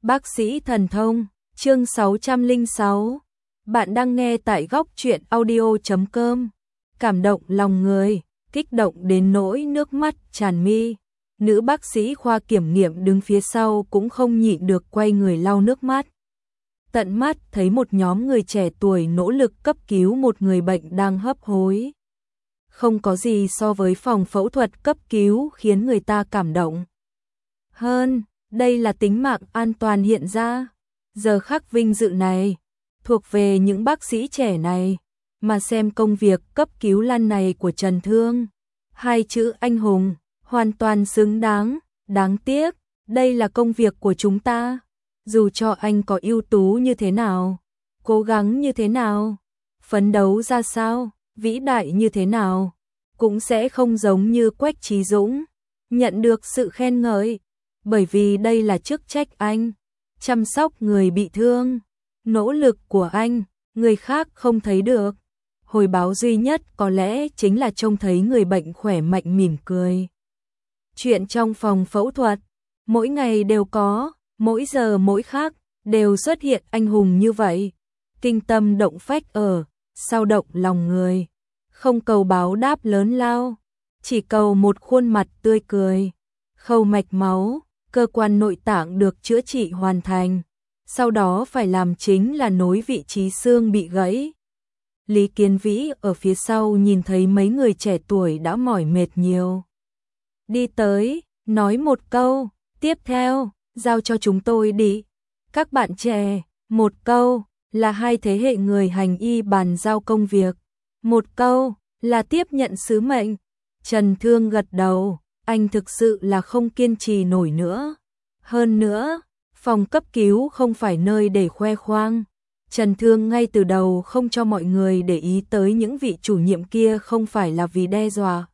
Bác sĩ thần thông, chương 606. Bạn đang nghe tại góc truyện audio.com. Cảm động lòng người, kích động đến nỗi nước mắt tràn mi. Nữ bác sĩ khoa kiểm nghiệm đứng phía sau cũng không nhịn được quay người lau nước mắt. Tận mắt thấy một nhóm người trẻ tuổi nỗ lực cấp cứu một người bệnh đang hấp hối. Không có gì so với phòng phẫu thuật cấp cứu khiến người ta cảm động hơn. Đây là tính mạng an toàn hiện ra. Giờ khắc vinh dự này thuộc về những bác sĩ trẻ này, mà xem công việc cấp cứu lần này của Trần Thương. Hai chữ anh hùng, hoàn toàn xứng đáng. Đáng tiếc, đây là công việc của chúng ta. Dù cho anh có ưu tú như thế nào, cố gắng như thế nào, phấn đấu ra sao, vĩ đại như thế nào, cũng sẽ không giống như Quách Chí Dũng, nhận được sự khen ngợi. Bởi vì đây là chức trách anh, chăm sóc người bị thương. Nỗ lực của anh, người khác không thấy được. Hồi báo duy nhất có lẽ chính là trông thấy người bệnh khỏe mạnh mỉm cười. Chuyện trong phòng phẫu thuật, mỗi ngày đều có, mỗi giờ mỗi khác, đều xuất hiện anh hùng như vậy. Kinh tâm động phách sao động lòng người. Không cầu báo đáp lớn lao, chỉ cầu một khuôn mặt tươi cười. Khâu mạch máu, cơ quan nội tạng được chữa trị hoàn thành. Sau đó phải làm chính là nối vị trí xương bị gãy. Lý Kiến Vĩ ở phía sau nhìn thấy mấy người trẻ tuổi đã mỏi mệt nhiều. Đi tới, nói một câu, tiếp theo, giao cho chúng tôi đi. Các bạn trẻ, một câu, là hai thế hệ người hành y bàn giao công việc. Một câu, là tiếp nhận sứ mệnh. Trần Thương gật đầu, anh thực sự là không kiên trì nổi nữa. Hơn nữa, phòng cấp cứu không phải nơi để khoe khoang. Trần Thương ngay từ đầu không cho mọi người để ý tới những vị chủ nhiệm kia, không phải là vì đe dọa,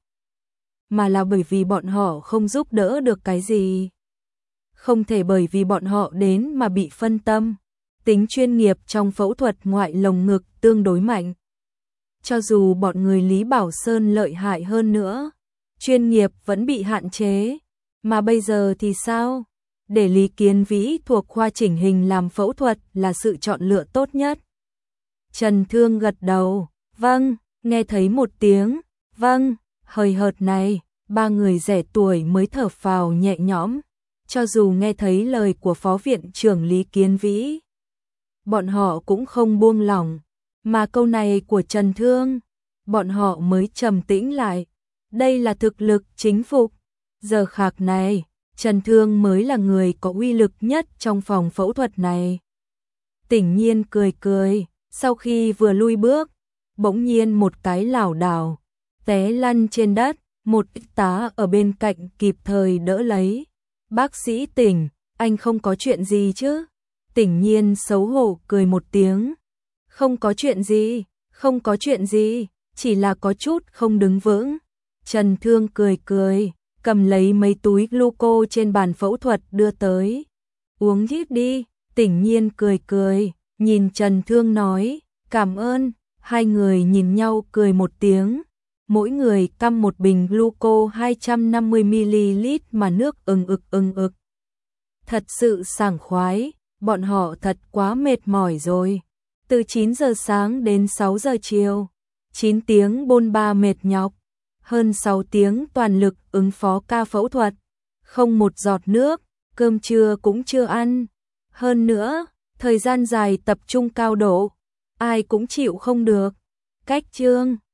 mà là bởi vì bọn họ không giúp đỡ được cái gì. Không thể bởi vì bọn họ đến mà bị phân tâm. Tính chuyên nghiệp trong phẫu thuật ngoại lồng ngực tương đối mạnh. Cho dù bọn người Lý Bảo Sơn lợi hại hơn nữa, chuyên nghiệp vẫn bị hạn chế. Mà bây giờ thì sao? Để Lý Kiến Vĩ thuộc khoa chỉnh hình làm phẫu thuật là sự chọn lựa tốt nhất. Trần Thương gật đầu, vâng, nghe thấy một tiếng, vâng, hời hợt này, ba người rẻ tuổi mới thở phào nhẹ nhõm. Cho dù nghe thấy lời của Phó Viện trưởng Lý Kiến Vĩ, bọn họ cũng không buông lỏng. Mà câu này của Trần Thương, bọn họ mới trầm tĩnh lại. Đây là thực lực chính phục. Giờ khắc này, Trần Thương mới là người có uy lực nhất trong phòng phẫu thuật này. Tĩnh Nhiên cười cười, sau khi vừa lui bước, bỗng nhiên một cái lảo đảo, té lăn trên đất, một y tá ở bên cạnh kịp thời đỡ lấy. Bác sĩ Tĩnh, anh không có chuyện gì chứ? Tĩnh Nhiên xấu hổ cười một tiếng. Không có chuyện gì, không có chuyện gì, chỉ là có chút không đứng vững. Trần Thương cười cười, cầm lấy mấy túi gluco trên bàn phẫu thuật đưa tới. Uống ít đi. Tĩnh Nhiên cười cười, nhìn Trần Thương nói, cảm ơn. Hai người nhìn nhau cười một tiếng. Mỗi người căm một bình gluco 250ml mà nước ừng ực. Thật sự sảng khoái, bọn họ thật quá mệt mỏi rồi. Từ 9 giờ sáng đến 6 giờ chiều, 9 tiếng bôn ba mệt nhọc, hơn 6 tiếng toàn lực ứng phó ca phẫu thuật, không một giọt nước, cơm trưa cũng chưa ăn. Hơn nữa, thời gian dài tập trung cao độ, ai cũng chịu không được. Cách chương